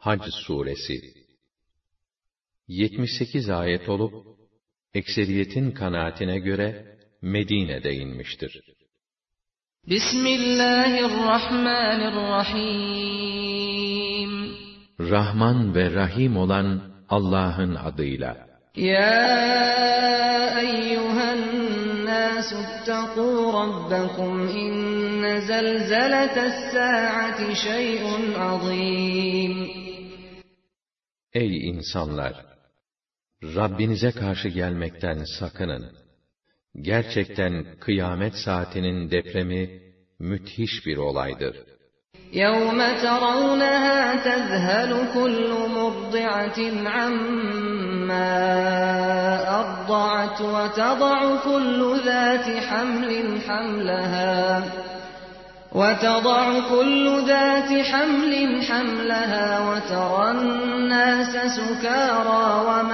Hac suresi 78 ayet olup ekseriyetin kanaatine göre Medine'de inmiştir. Bismillahirrahmanirrahim. Rahman ve Rahim olan Allah'ın adıyla. Ya eyyühen nâsü ittekû rabbekum inne zelzelete's-sâ'ati şey'un azîm. Ey insanlar! Rabbinize karşı gelmekten sakının. Gerçekten kıyamet saatinin depremi müthiş bir olaydır. يَوْمَ تَرَوْنَهَا تَذْهَلُ كُلُّ مُرْضِعَةٍ عَمَّا أَرْضَعَتْ وَتَضَعُ كُلُّ ذَاتِ حَمْلٍ حَمْلَهَا وَتَرَى النَّاسَ سُكَارَى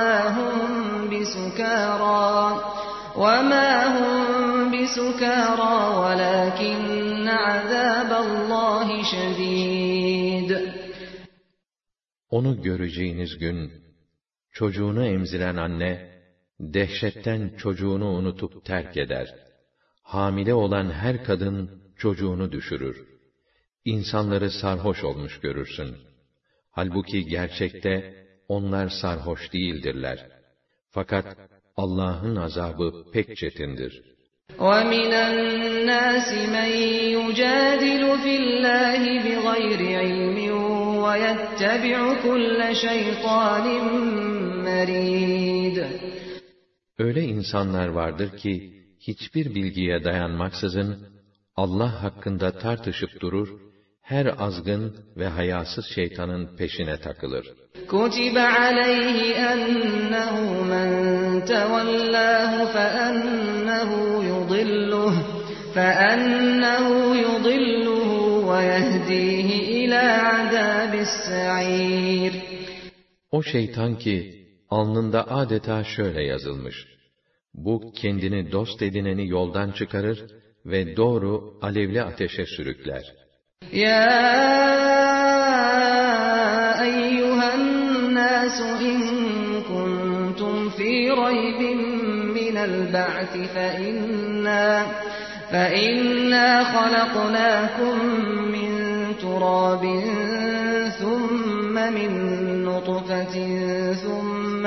وَمَا هُمْ بِسُكَارَى وَلَكِنَّ عَذَابَ اللّٰهِ شَد۪يدٌ. Onu göreceğiniz gün, çocuğunu emziren anne, dehşetten çocuğunu unutup terk eder. Hamile olan her kadın çocuğunu düşürür. İnsanları sarhoş olmuş görürsün. Halbuki gerçekte onlar sarhoş değildirler. Fakat Allah'ın azabı pek çetindir. وَمِنَ النَّاسِ مَنْ يُجَادِلُ فِي اللّٰهِ بِغَيْرِ عِلْمٍ وَيَتَّبِعُ كُلَّ شَيْطَانٍ مَرِيدٍ. Öyle insanlar vardır ki, hiçbir bilgiye dayanmaksızın, Allah hakkında tartışıp durur, her azgın ve hayasız şeytanın peşine takılır. كُتِبَ عَلَيْهِ أَنَّهُ مَنْ تَوَلَّاهُ فَأَنَّهُ يُضِلُّهُ وَيَهْدِيهِ إِلَى عَذَابِ السَّعِيرِ. O şeytan ki, alnında adeta şöyle yazılmış: bu kendini dost edineni yoldan çıkarır ve doğru alevli ateşe sürükler. يَا أَيُّهَا النَّاسُ إِن كُنتُمْ فِي رَيْبٍ مِّنَ الْبَعْثِ فَإِنَّا خَلَقْنَاكُم مِّن تُرَابٍ ثُمَّ مِن نُّطْفَةٍ ثُمَّ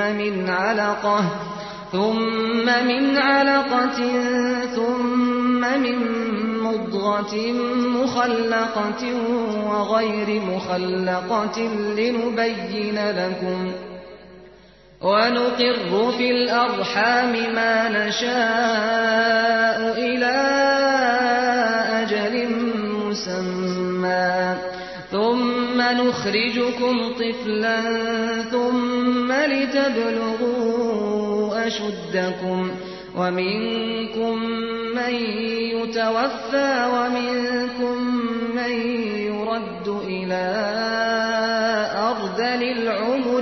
مِنْ عَلَقَةٍ ثُمَّ مِن مُّضْغَةٍ مُّخَلَّقَةٍ وَغَيْرِ مُخَلَّقَةٍ لِنُبَيِّنَ لَكُمْ وَنُقِرُّ فِي الْأَرْحَامِ مَا نَشَاءُ إِلَى أَجَلٍ مُّسَمًّى ثُمَّ نُخْرِجُكُمْ طِفْلًا ثُمَّ لِتَبْلُغُوا أَشُدَّكُمْ وَمِنكُم مَّن يُتَوَفَّى وَمِنكُم مَّن يُرَدُّ إِلَى أَرْذَلِ الْعُمُرِ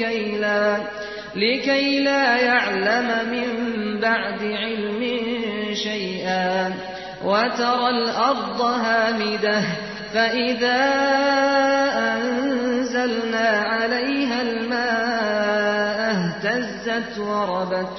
لِكَيْ لَا يَعْلَمَ مِن بَعْدِ عِلْمٍ شَيْئًا وَتَرَى الْأَرْضَ هَامِدَةً فَإِذَا أَنزَلْنَا عَلَيْهَا الْمَاءَ اهْتَزَّتْ وَرَبَتْ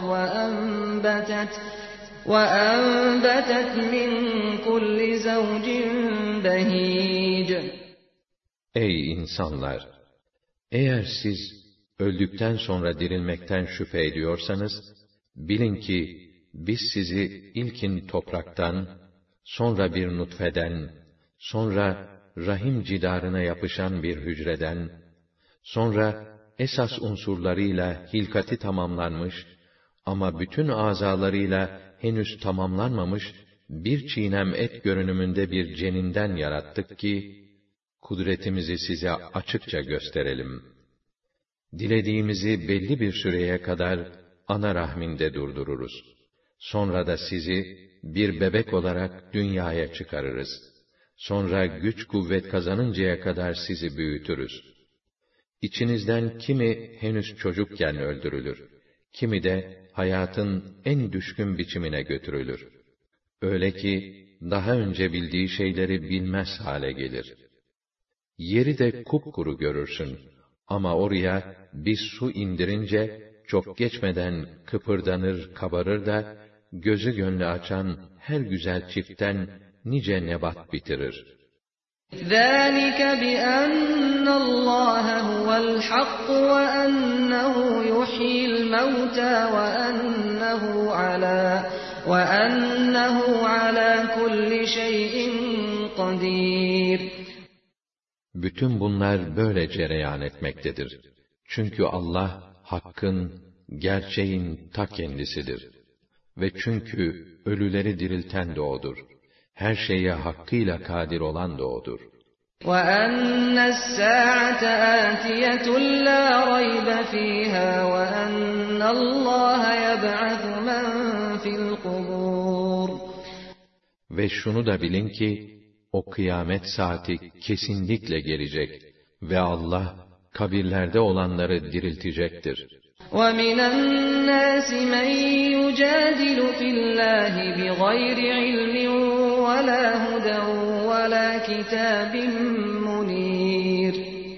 وَأَنبَتَتْ مِن كُلِّ زَوْجٍ بَهِيجٍ. Ey insanlar! Eğer siz öldükten sonra dirilmekten şüphe ediyorsanız, bilin ki biz sizi ilkin topraktan, sonra bir nutfeden, sonra rahim cidarına yapışan bir hücreden, sonra esas unsurlarıyla hilkati tamamlanmış ama bütün azalarıyla henüz tamamlanmamış bir çiğnem et görünümünde bir ceninden yarattık ki, kudretimizi size açıkça gösterelim. Dilediğimizi belli bir süreye kadar ana rahminde durdururuz. Sonra da sizi bir bebek olarak dünyaya çıkarırız. Sonra güç kuvvet kazanıncaya kadar sizi büyütürüz. İçinizden kimi henüz çocukken öldürülür, kimi de hayatın en düşkün biçimine götürülür. Öyle ki daha önce bildiği şeyleri bilmez hale gelir. Yeri de kupkuru görürsün. Ama oraya biz su indirince, çok geçmeden kıpırdanır, kabarır da, gözü gönlü açan her güzel çiftten nice nebat bitirir. ذَٰلِكَ بِأَنَّ اللّٰهَ هُوَ الْحَقُّ وَأَنَّهُ يُحْيِي الْمَوْتَىٰ وَأَنَّهُ عَلَىٰ كُلِّ شَيْءٍ قَدِيرٌ. Bütün bunlar böyle cereyan etmektedir. Çünkü Allah, hakkın, gerçeğin ta kendisidir. Ve çünkü ölüleri dirilten de O'dur. Her şeye hakkıyla kadir olan da O'dur. وَأَنَّ السَّاعَةَ آتِيَةٌ لَا رَيْبَ فِيهَا وَأَنَّ اللّٰهَ يَبْعَثُ مَنْ فِي الْقُبُورِ. Ve şunu da bilin ki, o kıyamet saati kesinlikle gelecek ve Allah, kabirlerde olanları diriltecektir. وَمِنَ النَّاسِ مَنْ يُجَادِلُ فِي اللّٰهِ بِغَيْرِ عِلْمٍ وَلَا هُدًى وَلَا كِتَابٍ مُنِيرٍ.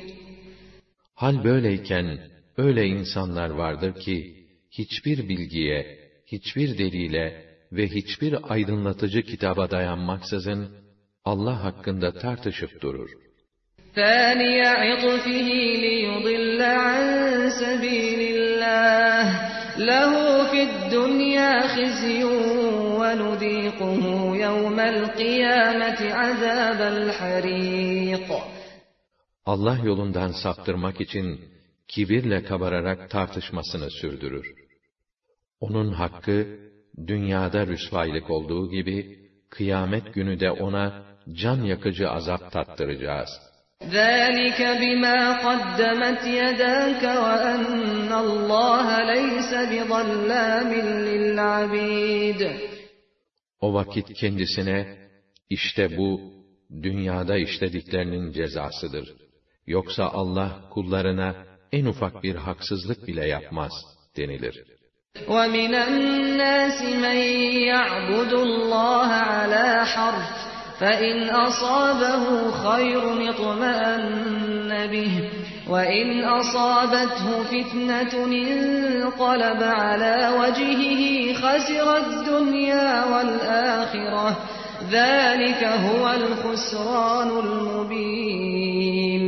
Hal böyleyken, öyle insanlar vardır ki, hiçbir bilgiye, hiçbir delile ve hiçbir aydınlatıcı kitaba dayanmaksızın, Allah hakkında tartışıp durur. ثَانِيَ عِطْفِهِ لِيُضِلَّ عَنْ سَبِيلِ اللّٰهِ لَهُ فِي الدُّنْيَا خِزْيٌ وَنُذِيقُهُ يَوْمَ الْقِيَامَةِ عَذَابَ الْحَرِيقِ. Allah yolundan saptırmak için kibirle kabararak tartışmasını sürdürür. Onun hakkı, dünyada rüsvaylık olduğu gibi, kıyamet günü de ona can yakıcı azap tattıracağız. ذَٰلِكَ بِمَا قَدَّمَتْ يَدَاكَ وَأَنَّ اللّٰهَ لَيْسَ بِظَلَّامٍ لِلْعَبِيدِ. O vakit kendisine, işte bu, dünyada işlediklerinin cezasıdır. Yoksa Allah kullarına en ufak bir haksızlık bile yapmaz denilir. وَمِنَ النَّاسِ مَنْ يَعْبُدُ اللّٰهَ عَلَى حَرْفٍ فَإِنْ أَصَابَهُ خَيْرٌ اطْمَأَنَّ بِهِ وَإِنْ أَصَابَتْهُ فِتْنَةٌ انقَلَبَ عَلَى وَجْهِهِ خَسِرَ الدُّنْيَا وَالْآخِرَةَ ذَٰلِكَ هُوَ الْخُسْرَانُ الْمُبِينُ.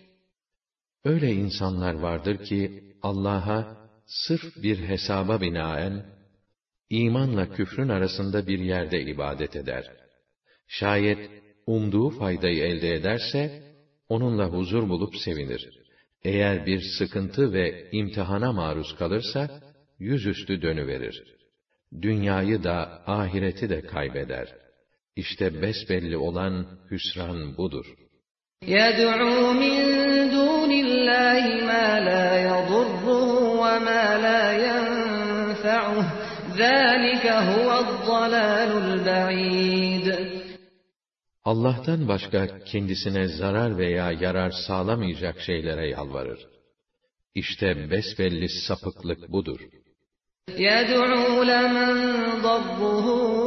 Öyle insanlar vardır ki, Allah'a sırf bir hesaba binaen, imanla küfrün arasında bir yerde ibadet eder. Şayet umduğu faydayı elde ederse, onunla huzur bulup sevinir. Eğer bir sıkıntı ve imtihana maruz kalırsa, yüzüstü dönüverir. Dünyayı da, ahireti de kaybeder. İşte besbelli olan hüsran budur. يَدْعُو مِنْ دُونِ اللّٰهِ مَا لَا يَضُرُّهُ وَمَا لَا يَنْفَعُهُ ذَٰلِكَ هُوَ الضَّلَالُ الْبَعِيدُ. Allah'tan başka kendisine zarar veya yarar sağlamayacak şeylere yalvarır. İşte besbelli sapıklık budur. يَدْعُو لَمَنْ ضَرُّهُ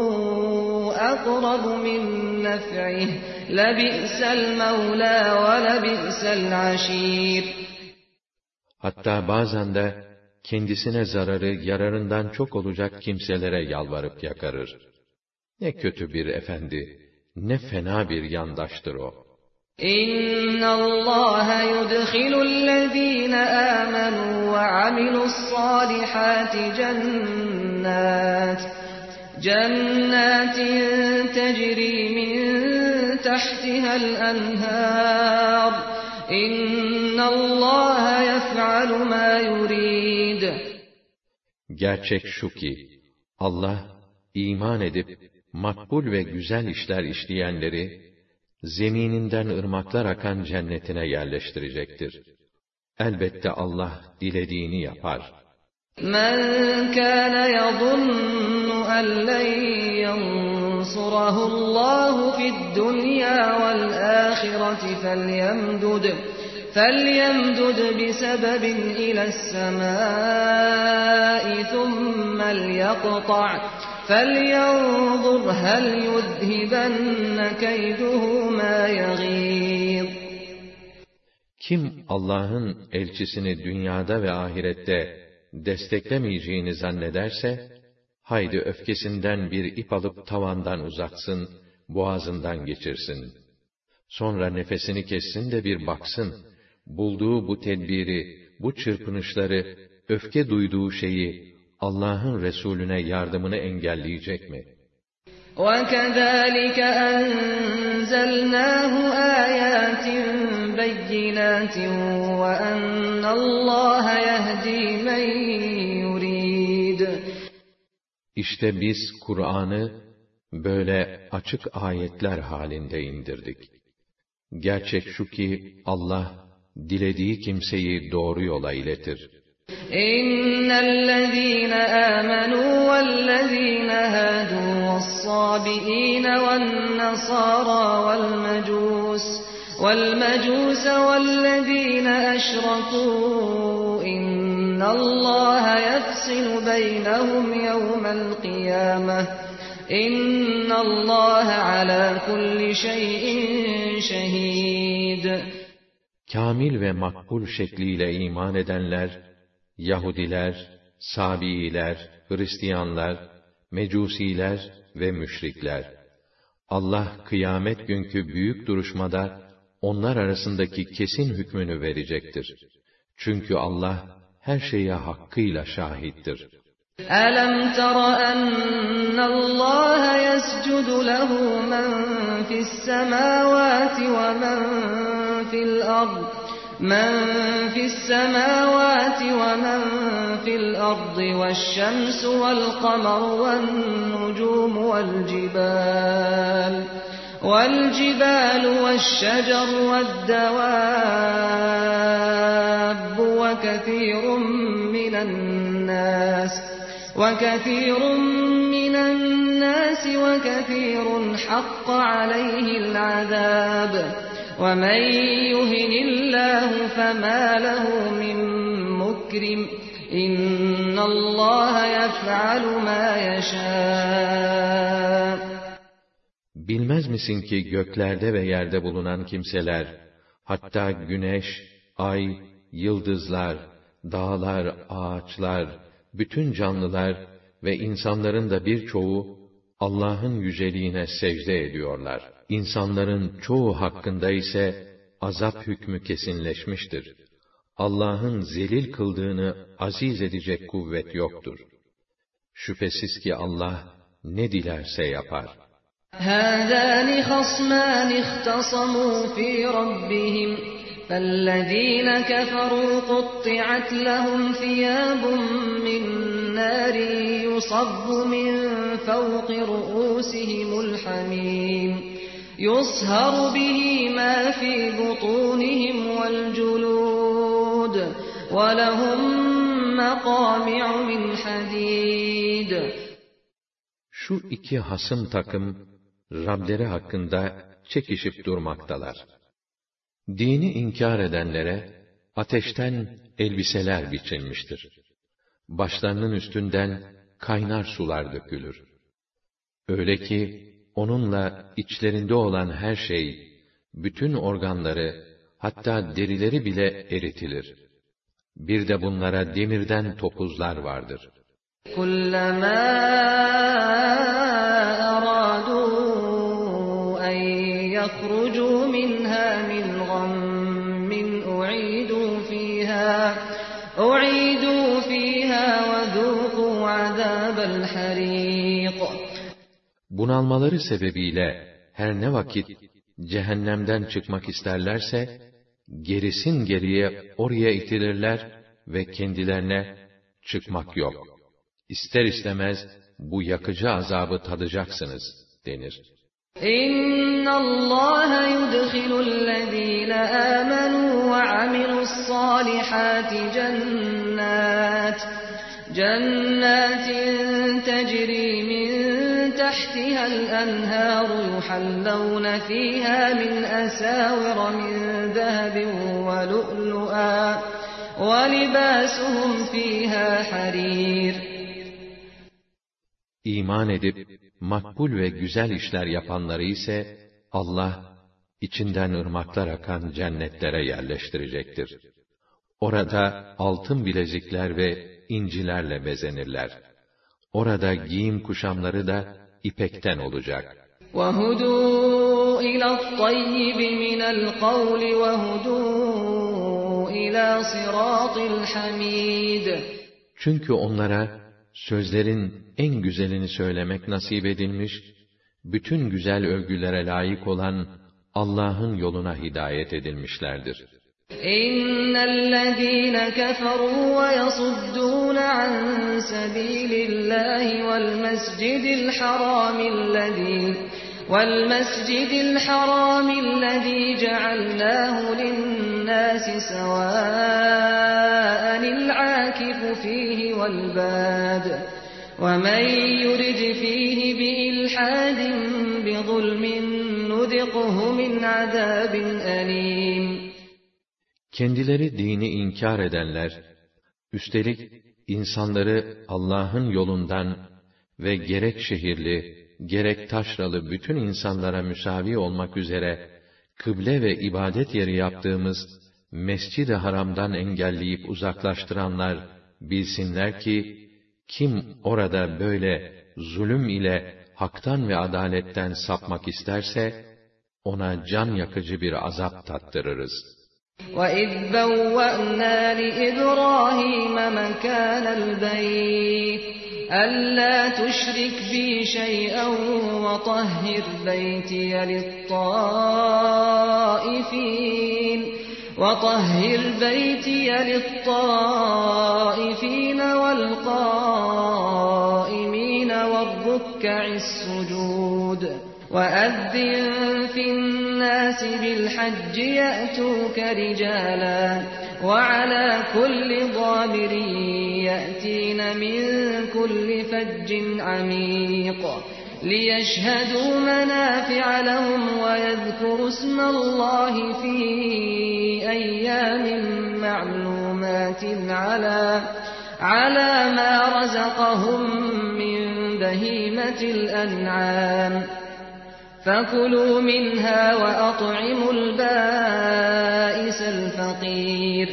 أَقْرَبُ مِنْ نَفْعِهِ لَبِئْسَ الْمَوْلَى وَلَبِئْسَ الْعَشِيرُ. Hatta bazen de kendisine zararı yararından çok olacak kimselere yalvarıp yakarır. Ne kötü bir efendi, ne fena bir yandaştır o. إِنَّ اللّٰهَ يُدْخِلُ الَّذ۪ينَ آمَنُوا وَعَمِلُوا الصَّالِحَاتِ جَنَّاتٍ تَجْرِي مِنْ تَحْتِهَا الْأَنْهَارُ إِنَّ اللّٰهَ يَفْعَلُ مَا يُرِيدُ. Gerçek şu ki, Allah, iman edip, makbul ve güzel işler işleyenleri, zemininden ırmaklar akan cennetine yerleştirecektir. Elbette Allah dilediğini yapar. مَنْ كَانَ يَظُنُّ أَنْ لَنْ يَنْصُرَهُ اللّٰهُ فِي الدُّنْيَا وَالْآخِرَةِ فَلْيَمْدُدْ بِسَبَبٍ إِلَى السَّمَاءِ ثُمَّ لْيَقْطَعْ فَلْيَنْظُرْ هَلْ يُذْهِبَنَّ كَيْدُهُ مَا يَغِيظُ. Kim Allah'ın elçisini dünyada ve ahirette desteklemeyeceğini zannederse, haydi öfkesinden bir ip alıp tavandan uzatsın, boğazından geçirsin. Sonra nefesini kessin de bir baksın, bulduğu bu tedbiri, bu çırpınışları, öfke duyduğu şeyi, Allah'ın Resulüne yardımını engelleyecek mi? وَكَذَٰلِكَ أَنزَلْنَاهُ آيَاتٍ بَيِّنَاتٍ وَأَنَّ اللّٰهَ يَهْدِي مَنْ يُرِيدُ. İşte biz Kur'an'ı böyle açık ayetler halinde indirdik. Gerçek şu ki Allah dilediği kimseyi doğru yola iletir. إِنَّ الَّذِينَ آمَنُوا وَالَّذِينَ هَادُوا وَالصَّابِئِينَ وَالنَّصَارَى وَالْمَجُوسَ وَالَّذِينَ أَشْرَكُوا إِنَّ اللَّهَ يَفْصِلُ بَيْنَهُمْ يَوْمَ الْقِيَامَةِ إِنَّ اللَّهَ عَلَى كُلِّ شَيْءٍ شَهِيدٌ. Kamil ve makbul şekliyle iman edenler, Yahudiler, Sabiiler, Hristiyanlar, Mecusiler ve müşrikler. Allah kıyamet günkü büyük duruşmada onlar arasındaki kesin hükmünü verecektir. Çünkü Allah her şeye hakkıyla şahittir. أَلَمْ تَرَ أَنَّ اللَّهَ يَسْجُدُ لَهُ مَنْ فِي السَّمَاوَاتِ وَمَنْ فِي الْأَرْضِ وَالشَّمْسُ وَالْقَمَرُ وَالنُّجُومُ وَالْجِبَالُ وَالشَّجَرُ وَالدَّوَابُّ وَكَثِيرٌ مِّنَ النَّاسِ وَكَثِيرٌ حَقَّ عَلَيْهِ الْعَذَابُ وَمَن يُهِنِ اللَّهُ فَمَا لَهُ مِن مُّكْرِمٍ إِنَّ اللَّهَ يَفْعَلُ مَا يَشَاءُ. Bilmez misin ki göklerde ve yerde bulunan kimseler, hatta güneş, ay, yıldızlar, dağlar, ağaçlar, bütün canlılar ve insanların da birçoğu Allah'ın yüceliğine secde ediyorlar. İnsanların çoğu hakkında ise azap hükmü kesinleşmiştir. Allah'ın zelil kıldığını aziz edecek kuvvet yoktur. Şüphesiz ki Allah ne dilerse yapar. هَذَانِ خَصْمَانِ اخْتَصَمُوا فِي رَبِّهِمْ فَالَّذِينَ كَفَرُوا قُطِّعَتْ لَهُمْ ثِيَابٌ مِّن نَّارٍ يُصَبُّ مِن فَوْقِ رُءُوسِهِمُ الْحَمِيمُ يُصْهَرُ بِهِ مَا فِي بُطُونِهِمْ وَالْجُلُودُ وَلَهُم مَّقَامِعُ مِنْ حَدِيدٍ. Şu iki hasım takım Rableri hakkında çekişip durmaktalar. Dini inkar edenlere ateşten elbiseler biçilmiştir. Başlarının üstünden kaynar sular dökülür. Öyle ki onunla içlerinde olan her şey, bütün organları, hatta derileri bile eritilir. Bir de bunlara demirden topuzlar vardır. كُلَّمَا أَرَادُوا أَنْ يَخْرُجُوا مِنْهَا مِنْ غَمٍّ أُعِيدُوا فِيهَا وَذُوقُوا عَذَابَ الْحَرِيقِ. Bunalmaları sebebiyle her ne vakit cehennemden çıkmak isterlerse, gerisin geriye oraya itilirler ve kendilerine çıkmak yok, İster istemez bu yakıcı azabı tadacaksınız denir. إِنَّ اللَّهَ يُدْخِلُ الَّذِينَ آمَنُوا وَعَمِلُوا الصَّالِحَاتِ جَنَّاتٍ تَجْرِي مِن تَحْتِهَا الْأَنْهَارُ يُحَلَّوْنَ فِيهَا مِنْ أَسَاوِرَ مِن ذَهَبٍ وَلُؤْلُؤًا وَلِبَاسُهُمْ فِيهَا حَرِيرٌ. İman edip makbul ve güzel işler yapanları ise Allah içinden ırmaklar akan cennetlere yerleştirecektir. Orada altın bilezikler ve incilerle bezenirler. Orada giyim kuşamları da ipekten olacak. وَهُدُوا إِلَى الطَّيِّبِ مِنَ الْقَوْلِ وَهُدُوا إِلَى صِرَاطِ الْحَمِيدِ. Çünkü onlara sözlerin en güzelini söylemek nasip edilmiş, bütün güzel övgülere layık olan Allah'ın yoluna hidayet edilmişlerdir. İnnellezîne keferû ve yasuddûne an sebîlillâhi vel mescidil harâmillezî cealnâhu linnâsi sevâ'anil âkifu fîhi vel bâd. وَمَنْ يُرِدْ فِيهِ بِإِلْحَادٍ بِظُلْمٍ نُذِقْهُ مِنْ عَذَابٍ أَلِيمٍ. Kendileri dini inkar edenler, üstelik insanları Allah'ın yolundan ve gerek şehirli, gerek taşralı bütün insanlara müsavi olmak üzere kıble ve ibadet yeri yaptığımız Mescid-i Haram'dan engelleyip uzaklaştıranlar bilsinler ki, kim orada böyle zulüm ile haktan ve adaletten sapmak isterse, ona can yakıcı bir azap tattırırız. وَإِذْ بَوَّأْنَا لِإِبْرَاهِيمَ مَكَانَ الْبَيْتِ أَلَّا تُشْرِكْ بِي شَيْئًا وَطَهِّرْ بَيْتِيَ لِلطَّائِفِينَ وَالْقَائِمِينَ وَالرُّكَّعِ السُّجُودِ وَأَذِّن فِي النَّاسِ بِالْحَجِّ يَأْتُوكَ رِجَالًا وَعَلَى كُلِّ ضَامِرٍ يَأْتِينَ مِنْ كُلِّ فَجٍّ عَمِيقٍ لِيَشْهَدُوا مَنَافِعَ لَهُمْ وَيَذْكُرُوا اسْمَ اللَّهِ فِي أَيَّامٍ مَّعْلُومَاتٍ عَلَى مَا رَزَقَهُم مِّن بَهِيمَةِ الْأَنْعَامِ فَكُلُوا مِنْهَا وَأَطْعِمُوا الْبَائِسَ الْفَقِيرَ.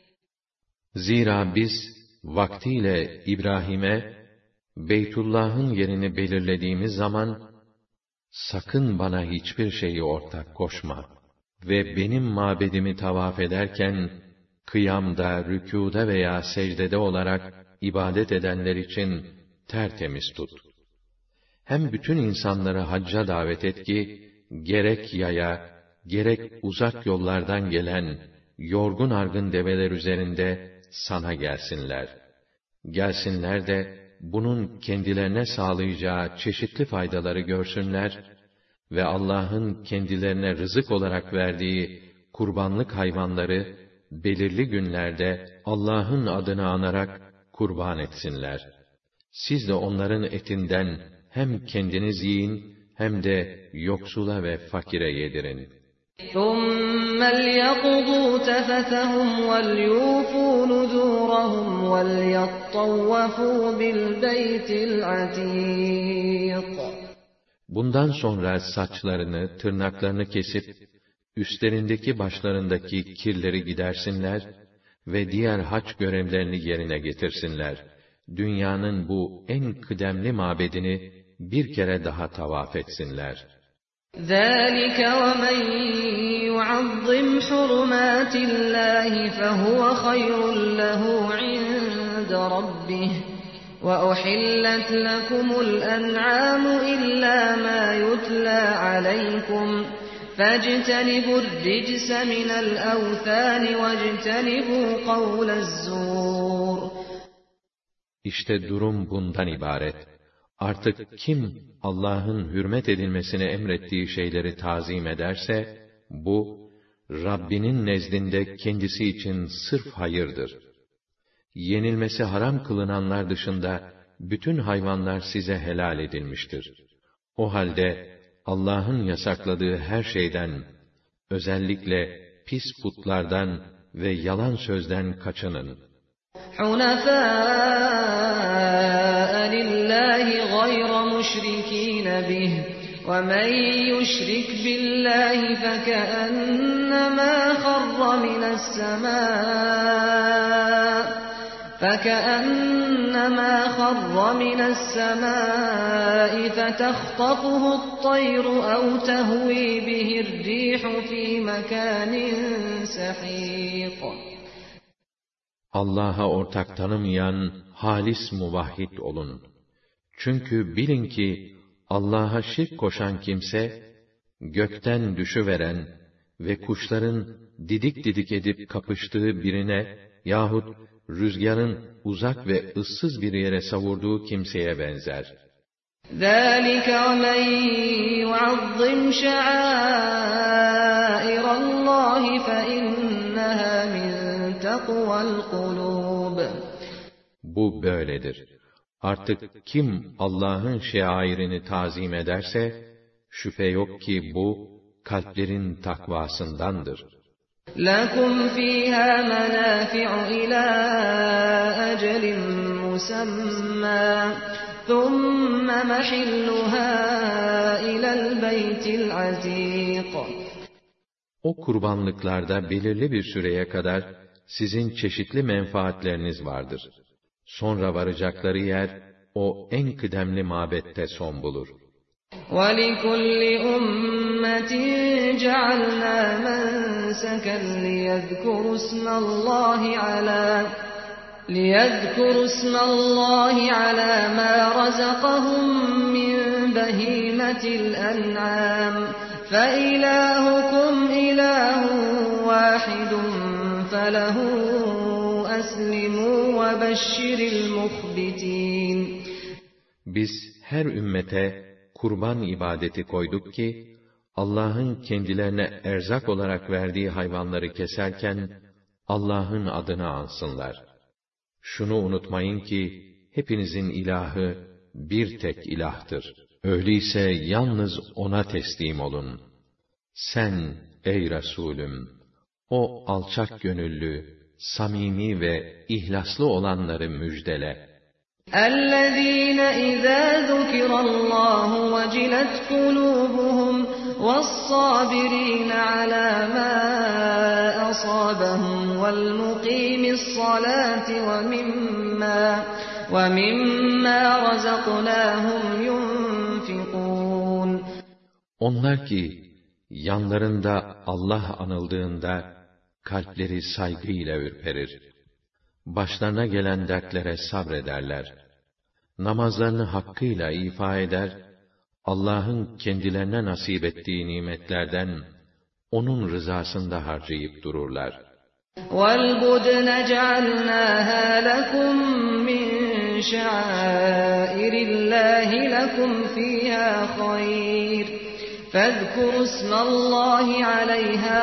Zira biz vaktiyle İbrahim'e Beytullah'ın yerini belirlediğimiz zaman, sakın bana hiçbir şeyi ortak koşma ve benim mabedimi tavaf ederken, kıyamda, rükûda veya secdede olarak ibadet edenler için tertemiz tut. Hem bütün insanları hacca davet et ki, gerek yaya, gerek uzak yollardan gelen, yorgun argın develer üzerinde sana gelsinler. Gelsinler de, bunun kendilerine sağlayacağı çeşitli faydaları görsünler ve Allah'ın kendilerine rızık olarak verdiği kurbanlık hayvanları belirli günlerde Allah'ın adını anarak kurban etsinler. Siz de onların etinden hem kendiniz yiyin hem de yoksula ve fakire yedirin. ثُمَّ لْيَقْضُوا تَفَثَهُمْ وَلْيُوفُوا نُذُورَهُمْ وَلْيَطَّوَّفُوا بِالْبَيْتِ الْعَتِيقِ. Bundan sonra saçlarını, tırnaklarını kesip, üstlerindeki başlarındaki kirleri gidersinler ve diğer hac görevlerini yerine getirsinler. Dünyanın bu en kıdemli mabedini bir kere daha tavaf etsinler. ذَٰلِكَ وَمَنْ يُعَظِّمْ حُرُمَاتِ اللّٰهِ فَهُوَ خَيْرٌ لَهُ عِندَ رَبِّهِ وَأُحِلَّتْ لَكُمُ الْأَنْعَامُ إِلَّا مَا يُتْلَىٰ عَلَيْكُمْ فَاجْتَنِبُوا الرِّجْسَ مِنَ الْأَوْثَانِ وَاجْتَنِبُوا قَوْلَ الزُّورِ. İşte durum bundan ibaret. Artık kim Allah'ın hürmet edilmesini emrettiği şeyleri tazim ederse, bu, Rabbinin nezdinde kendisi için sırf hayırdır. Yenilmesi haram kılınanlar dışında, bütün hayvanlar size helal edilmiştir. O halde, Allah'ın yasakladığı her şeyden, özellikle pis putlardan ve yalan sözden kaçının. حُنَفَاءَ لِلّٰهِ غَيْرَ مُشْرِك۪ينَ بِهِ وَمَنْ يُشْرِكْ بِاللّٰهِ فَكَأَنَّمَا خَرَّ مِنَ السَّمَاءِ فَتَخْطَفُهُ الطَّيْرُ أَوْ تَهْوِي بِهِ الرِّيحُ فِي مَكَانٍ سَحِيقٍ. Allah'a ortak tanımayan halis muvahhid olun. Çünkü bilin ki Allah'a şirk koşan kimse, gökten düşüveren ve kuşların didik didik edip kapıştığı birine yahut rüzgarın uzak ve ıssız bir yere savurduğu kimseye benzer. ذَٰلِكَ وَمَنْ يُعَظِّمْ شَعَائِرَ اللّٰهِ فَإِنَّهَا مِنْ تَقْوَى الْقُلُوبِ. Bu böyledir. Artık kim Allah'ın şairini tazim ederse, şüphe yok ki bu, kalplerin takvasındandır. لَكُمْ فِيهَا مَنَافِعُ إِلَى أَجَلٍ مُّسَمًّى ثُمَّ مَحِلُّهَا إِلَى الْبَيْتِ الْعَتِيقِ. O kurbanlıklarda belirli bir süreye kadar sizin çeşitli menfaatleriniz vardır. Sonra varacakları yer, o en kıdemli mabette son bulur. وَلِكُلِّ أُمَّةٍ جَعَلْنَا مَنسَكًا لِيَذْكُرُوا اسْمَ اللّٰهِ عَلَى مَا رَزَقَهُم مِّن بَهِيمَةِ الْأَنْعَامِ فَإِلَٰهُكُمْ إِلَٰهٌ وَاحِدٌ فَلَهُ أَسْلِمُوا وَبَشِّرِ الْمُخْبِتِينَ. Biz her ümmete kurban ibadeti koyduk ki, Allah'ın kendilerine erzak olarak verdiği hayvanları keserken, Allah'ın adını ansınlar. Şunu unutmayın ki, hepinizin ilahı bir tek ilahtır. Öyleyse yalnız O'na teslim olun. Sen, ey Resulüm, o alçak gönüllü, samimi ve ihlaslı olanları müjdele. اَلَّذ۪ينَ اِذَا ذُكِرَ اللّٰهُ وَجِلَتْ قُلُوبُهُمْ وَالصَّابِر۪ينَ عَلَى مَا أَصَابَهُمْ وَالْمُقِيمِ الصَّلَاةِ وَمِمَّا رَزَقْنَاهُمْ يُنْفِقُونَ. Onlar ki, yanlarında Allah anıldığında, kalpleri saygıyla ürperir. Başlarına gelen dertlere sabrederler. Namazlarını hakkıyla ifa eder, Allah'ın kendilerine nasip ettiği nimetlerden, O'nun rızasında harcayıp dururlar. وَالْبُدْنَ جَعَلْنَاهَا لَكُمْ مِنْ شَعَائِرِ اللّٰهِ لَكُمْ فِيهَا خَيْرٌ فَاذْكُرُوا اسْمَ اللّٰهِ عَلَيْهَا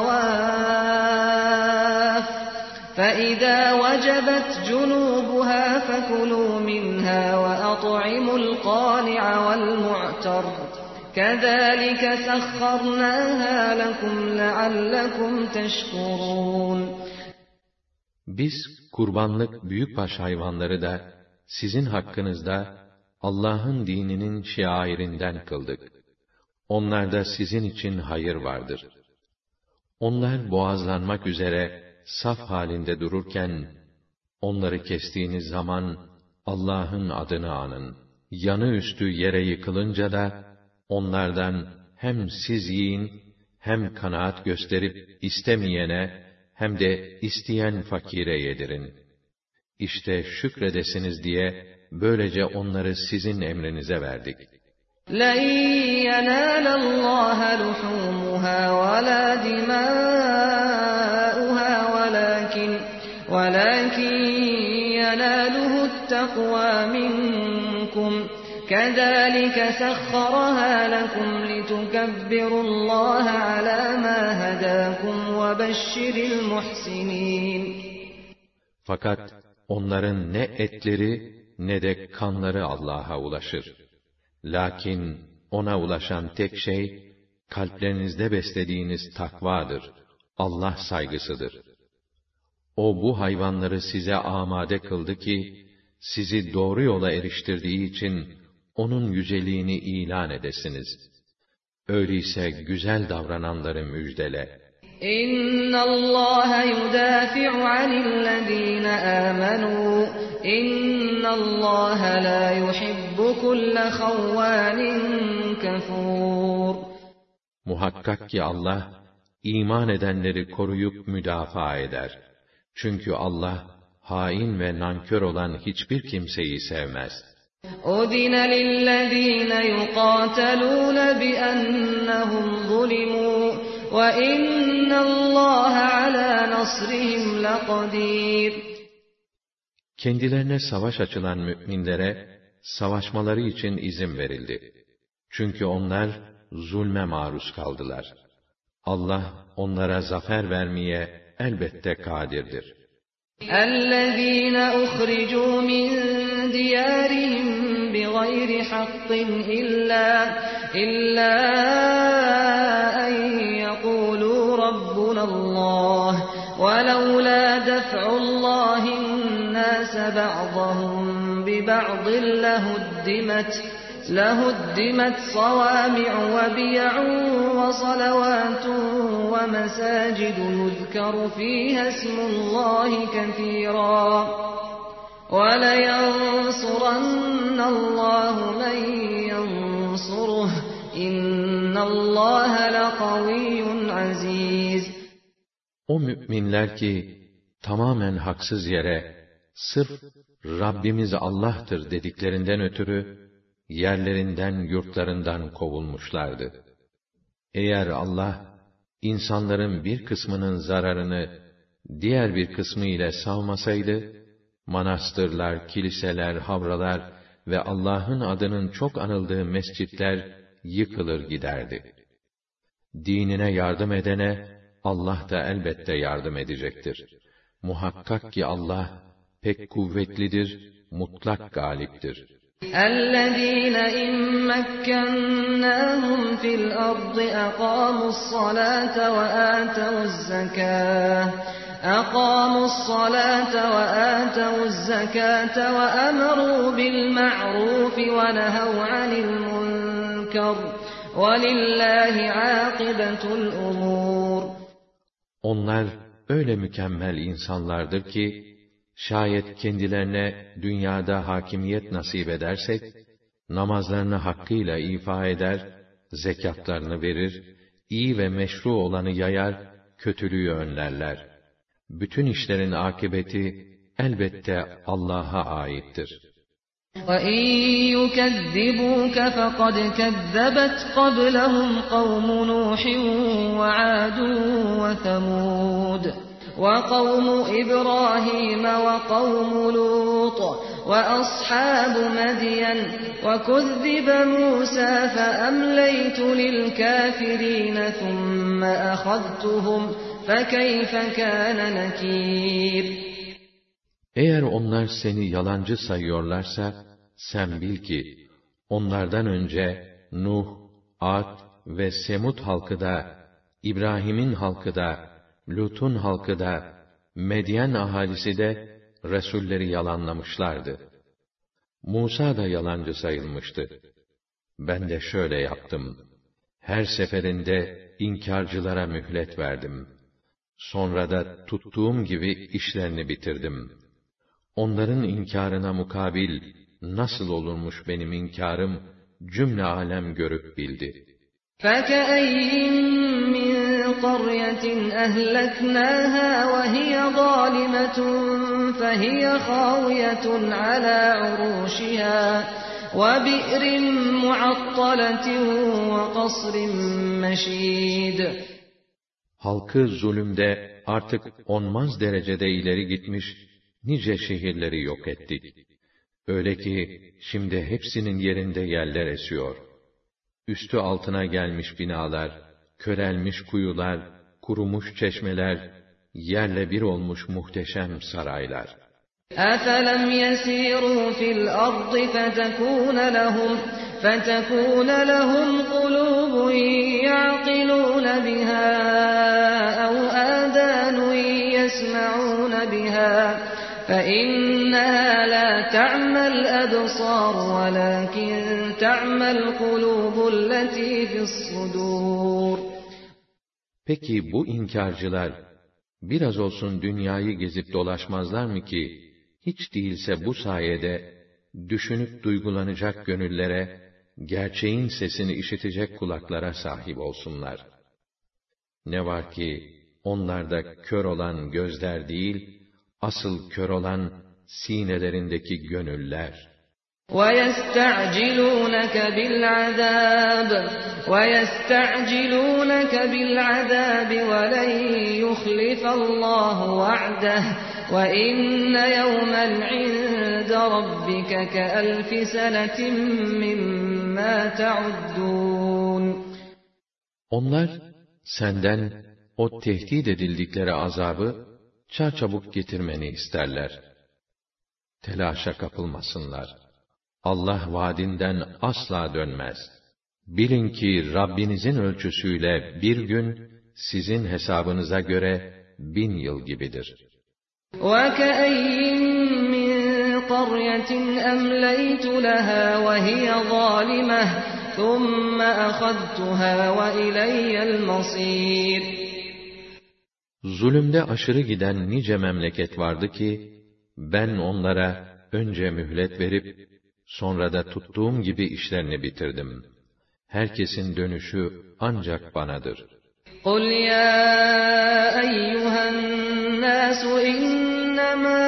صَوَافَّ فَإِذَا وَجَبَتْ جُنُوبُهَا فَكُلُوا مِنْهَا وَأَطْعِمُوا الْقَانِعَ وَالْمُعْتَرَّ كَذَٰلِكَ سَخَّرْنَاهَا لَكُمْ لَعَلَّكُمْ تَشْكُرُونَ. Biz kurbanlık büyükbaş hayvanları da sizin hakkınızda Allah'ın dininin şiarinden kıldık. Onlarda sizin için hayır vardır. Onlar boğazlanmak üzere saf halinde dururken, onları kestiğiniz zaman Allah'ın adını anın. Yanı üstü yere yıkılınca da, onlardan hem siz yiyin, hem kanaat gösterip istemeyene, hem de isteyen fakire yedirin. İşte şükredesiniz diye, böylece onları sizin emrinize verdik. لَنْ يَنَالَ اللّٰهَ لُحُومُهَا وَلَا دِمَاؤُهَا وَلَكِنْ يَنَالُهُ التَّقْوَى مِنْكُمْ كَذَٰلِكَ سَخَّرَهَا لَكُمْ لِتُكَبِّرُوا اللّٰهَ عَلَى مَا هَدَاكُمْ وَبَشِّرِ الْمُحْسِنِينَ. Fakat onların ne etleri ne de kanları Allah'a ulaşır. Lakin O'na ulaşan tek şey, kalplerinizde beslediğiniz takvadır, Allah saygısıdır. O bu hayvanları size amade kıldı ki, sizi doğru yola eriştirdiği için, O'nun yüceliğini ilan edesiniz. Öyleyse güzel davrananları müjdele. İnna Allah yudafi'u 'anillezîne âmenû. İnna Allah la yuhibbu kulle havvânin kafûr. Muhakkak ki Allah, iman edenleri koruyup müdafaa eder. Çünkü Allah, hain ve nankör olan hiçbir kimseyi sevmez. أُذِنَ لِلَّذِينَ يُقَاتَلُونَ بِأَنَّهُمْ ظُلِمُوا وَإِنَّ اللّٰهَ عَلَى نَصْرِهِمْ لَقَدِيرٌ. Kendilerine savaş açılan müminlere, savaşmaları için izin verildi. Çünkü onlar, zulme maruz kaldılar. Allah, onlara zafer vermeye elbette kadirdir. اَلَّذ۪ينَ اُخْرِجُوا مِنْ دِيَارِهِمْ بِغَيْرِ حَقٍّ إِلَّا أَنْ يَقُولُوا رَبُّنَا اللّٰهُ وَلَوْلَا دَفْعُ اللّٰهِ النَّاسَ بَعْضَهُمْ بِبَعْضٍ لَهُدِّمَتْ صَوَامِعُ وَبِيَعٌ وَصَلَوَاتٌ وَمَسَاجِدُ يُذْكَرُ فِيهَا اسْمُ اللّٰهِ كَثِيرًا وَلَيَنْصُرَنَّ اللّٰهُ مَنْ يَنْصُرُهُ إِنَّ اللّٰهَ لَقَوِيٌّ عَزِيزٌ. O müminler ki, tamamen haksız yere, sırf Rabbimiz Allah'tır dediklerinden ötürü, yerlerinden, yurtlarından kovulmuşlardı. Eğer Allah, insanların bir kısmının zararını, diğer bir kısmı ile savmasaydı, manastırlar, kiliseler, havralar ve Allah'ın adının çok anıldığı mescitler yıkılır giderdi. Dinine yardım edene, Allah da elbette yardım edecektir. Muhakkak ki Allah, pek kuvvetlidir, mutlak galiptir. اَلَّذ۪ينَ اِنْ مَكَّنَّاهُمْ فِي الْأَرْضِ أَقَامُوا الصَّلَاةَ وَآتَوُا الزَّكَاةَ وَأَمَرُوا بِالْمَعْرُوفِ وَنَهَوْا عَنِ الْمُنْكَرِ وَلِلَّهِ عَاقِبَةُ الْأُمُورِ. Onlar öyle mükemmel insanlardır ki, şayet kendilerine dünyada hakimiyet nasip edersek, namazlarını hakkıyla ifa eder, zekatlarını verir, iyi ve meşru olanı yayar, kötülüğü önlerler. Bütün işlerin akıbeti elbette Allah'a aittir. وَاِنْ يُكَذِّبُوكَ فَقَدْ كَذَّبَتْ قَبْلَهُمْ قَوْمُ نُوحٍ وَعَادٌ وَثَمُودُ وَقَوْمُ إِبْرَاهِيمَ وَقَوْمُ لُوطٍ وَأَصْحَابُ مَدْيَنَ وَكُذِّبَ مُوسَى فَأَمْلَيْتُ لِلْكَافِرِينَ ثُمَّ أَخَذْتُهُمْ فَكَيْفَ كَانَ نَكِيرٌ. Eğer onlar seni yalancı sayıyorlarsa, sen bil ki, onlardan önce Nuh, Ad ve Semud halkı da, İbrahim'in halkı da, Lut'un halkı da, Medyen ahalisi de, Resulleri yalanlamışlardı. Musa da yalancı sayılmıştı. Ben de şöyle yaptım. Her seferinde inkârcılara mühlet verdim. Sonra da tuttuğum gibi işlerini bitirdim. Onların inkârına mukabil, nasıl olurmuş benim inkârım, cümle alem görüp bildi. فَكَأَيِّن مِّن قَرْيَةٍ أَهْلَكْنَاهَا وَهِيَ ظَالِمَةٌ فَهِيَ خَاوِيَةٌ عَلَى عُرُوشِهَا وَبِئْرٍ مُعَطَّلَةٍ وَقَصْرٍ مَّشِيدٍ. Halkı zulümde artık onmaz derecede ileri gitmiş, nice şehirleri yok ettik. Öyle ki, şimdi hepsinin yerinde yeller esiyor. Üstü altına gelmiş binalar, körelmiş kuyular, kurumuş çeşmeler, yerle bir olmuş muhteşem saraylar. أَفَلَمْ يَسِيرُوا فِي الْأَرْضِ فَتَكُونَ لَهُمْ قُلُوبٌ يَعْقِلُونَ بِهَا أَوْ آذَانٌ يَسْمَعُونَ بِهَا فإنها لا تعمى الأبصار ولكن تعمى القلوب التي في الصدور. Peki bu inkarcılar biraz olsun dünyayı gezip dolaşmazlar mı ki hiç değilse bu sayede düşünüp duygulanacak gönüllere, gerçeğin sesini işitecek kulaklara sahip olsunlar. Ne var ki onlarda kör olan gözler değil, asıl kör olan sinelerindeki gönüller. وَيَسْتَعْجِلُونَكَ بِالْعَذَابِ وَلَنْ يُخْلِفَ اللَّهُ وَعْدَهُ وَإِنَّ يَوْمًا عِندَ رَبِّكَ كَأَلْفِ سَنَةٍ مِّمَّا تَعُدُّونَ. Onlar senden o tehdit edildikleri azabı çarçabuk getirmeni isterler. Telaşa kapılmasınlar. Allah vaadinden asla dönmez. Bilin ki Rabbinizin ölçüsüyle bir gün sizin hesabınıza göre 1000 yıl gibidir. وَكَأَيِّن مِّن قَرْيَةٍ أَمْلَيْتُ لَهَا وَهِيَ ظَالِمَةٌ ثُمَّ أَخَذْتُهَا وَإِلَيَّ الْمَصِيرُ. Zulümde aşırı giden nice memleket vardı ki, ben onlara önce mühlet verip, sonra da tuttuğum gibi işlerini bitirdim. Herkesin dönüşü ancak banadır. قُلْ يَا أَيُّهَا النَّاسُ إِنَّمَا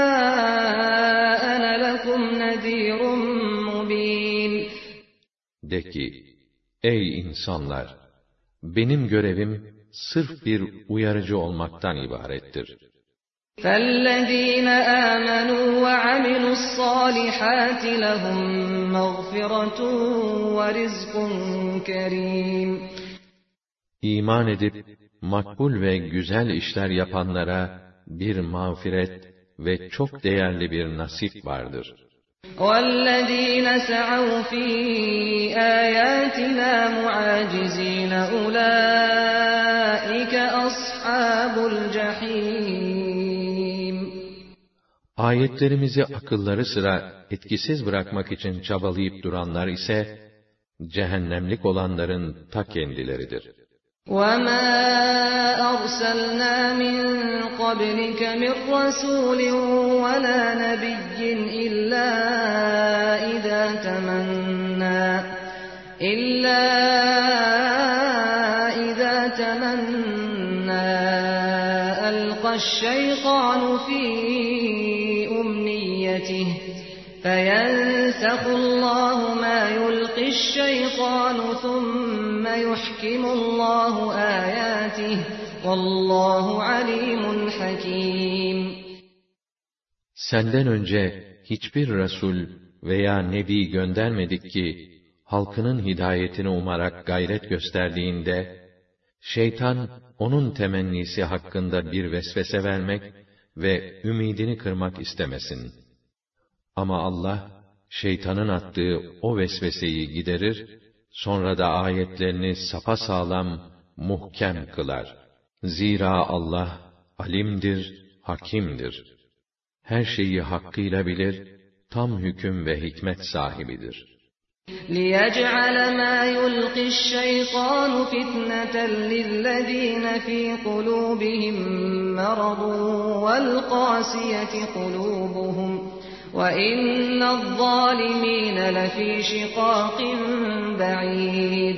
أَنَا لَكُمْ نَذِيرٌ مُّبِينٌ. De ki, ey insanlar! Benim görevim, sırf bir uyarıcı olmaktan ibarettir. فَالَّذ۪ينَ آمَنُوا وَعَمِلُوا الصَّالِحَاتِ لَهُمْ مَغْفِرَةٌ وَرِزْقٌ كَرِيمٌ. İman edip, makbul ve güzel işler yapanlara bir mağfiret ve çok değerli bir nasip vardır. وَالَّذ۪ينَ سَعَوْا ف۪ي آيَاتِنَا مُعَاجِز۪ينَ أُولَٰئِكَ أَصْحَابُ الْجَح۪يمِ. Ayetlerimizi akılları sıra etkisiz bırakmak için çabalayıp duranlar ise, cehennemlik olanların ta kendileridir. وَمَا أَرْسَلْنَا مِن قَبْلِكَ مِن رَّسُولٍ وَلَا نَبِيٍّ إِلَّا إِذَا تَمَنَّىٰ أَلْقَى الشَّيْطَانُ فِي أُمْنِيَّتِهِ فَيَنسَخُ اللَّهُ مَا يُلْقِي الشَّيْطَانُ ثُمَّ يُحْكِمُ اللَّهُ آيَاتِهِ وَاللّٰهُ عَلِيمٌ حَكِيمٌ. Senden önce hiçbir Resul veya Nebi göndermedik ki, halkının hidayetini umarak gayret gösterdiğinde, şeytan onun temennisi hakkında bir vesvese vermek ve ümidini kırmak istemesin. Ama Allah, şeytanın attığı o vesveseyi giderir, sonra da ayetlerini sapasağlam, muhkem kılar. Zira Allah, alimdir, hakimdir. Her şeyi hakkıyla bilir, tam hüküm ve hikmet sahibidir. لِيَجْعَلَ مَا يُلْقِي الشَّيْطَانُ فِتْنَةً لِلَّذ۪ينَ ف۪ي قُلُوبِهِمْ مَرَضٌ وَالْقَاسِيَةِ قُلُوبُهُمْ وَإِنَّ الظَّالِم۪ينَ لَف۪ي شِقَاقٍ بَعِيدٍ.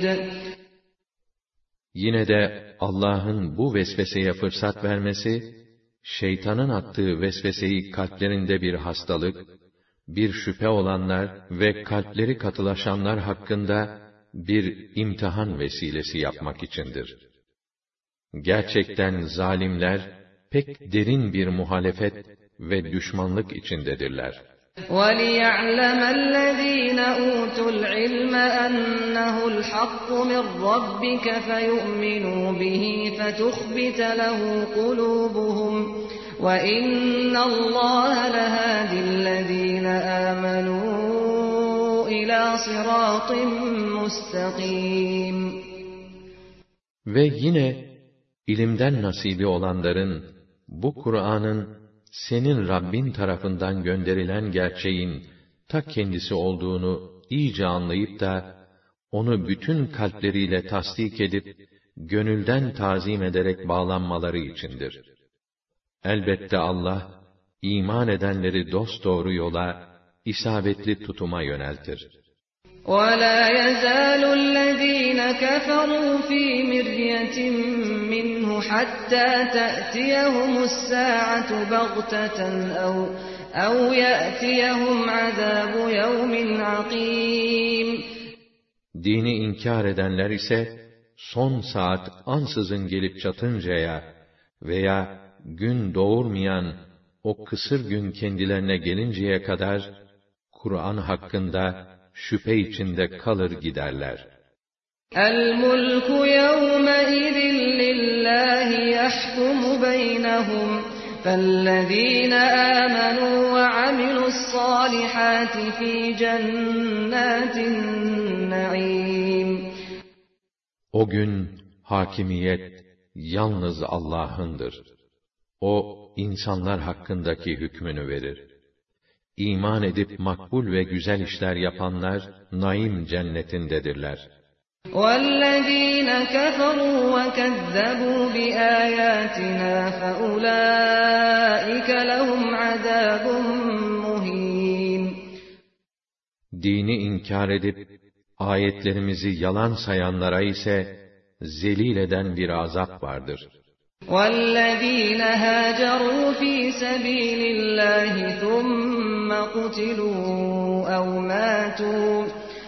Yine de Allah'ın bu vesveseye fırsat vermesi, şeytanın attığı vesveseyi kalplerinde bir hastalık, bir şüphe olanlar ve kalpleri katılaşanlar hakkında bir imtihan vesilesi yapmak içindir. Gerçekten zalimler pek derin bir muhalefet ve düşmanlık içindedirler. وَلِيَعْلَمَ الَّذ۪ينَ أُوتُوا الْعِلْمَ أَنَّهُ الْحَقُّ مِنْ رَبِّكَ فَيُؤْمِنُوا بِهِ فَتُخْبِتَ لَهُ قُلُوبُهُمْ وَإِنَّ اللّٰهَ لَهَادِ الَّذ۪ينَ آمَنُوا إِلَى صِرَاطٍ مُسْتَقِيمٍ. Ve yine ilimden nasibi olanların bu Kur'an'ın senin Rabbin tarafından gönderilen gerçeğin ta kendisi olduğunu iyice anlayıp da onu bütün kalpleriyle tasdik edip gönülden tazim ederek bağlanmaları içindir. Elbette Allah iman edenleri dosdoğru yola, isabetli tutuma yöneltir. وَلَا يَزَالُ الَّذ۪ينَ كَفَرُوا ف۪ي مِرْيَةٍ مِّنْهُ حَتَّى تَأْتِيَهُمُ السَّاعَةُ بَغْتَةً اَوْ يَأْتِيَهُمْ عَذَابُ يَوْمٍ عَقِيمٍ. Dini inkar edenler ise, son saat ansızın gelip çatıncaya veya gün doğurmayan o kısır gün kendilerine gelinceye kadar, Kur'an hakkında şüphe içinde kalır giderler. الْمُلْكُ يَوْمَئِذٍ لِلَّهِ يَحْكُمُ بَيْنَهُمْ فَالَّذ۪ينَ آمَنُوا وَعَمِلُوا الصَّالِحَاتِ ف۪ي جَنَّاتِ النَّعِيمِ. O gün hakimiyet yalnız Allah'ındır. O insanlar hakkındaki hükmünü verir. İman edip makbul ve güzel işler yapanlar naim cennetindedirler. وَالَّذ۪ينَ كَفَرُوا وَكَذَّبُوا بِآيَاتِنَا فَأُولَٰئِكَ لَهُمْ عَذَابٌ مُّهِينٌ. Dini inkar edip ayetlerimizi yalan sayanlara ise zelil eden bir azap vardır. وَالَّذ۪ينَ هَاجَرُوا ف۪ي سَب۪يلِ اللّٰهِ ثُمَّ قُتِلُوا اَوْ مَاتُوا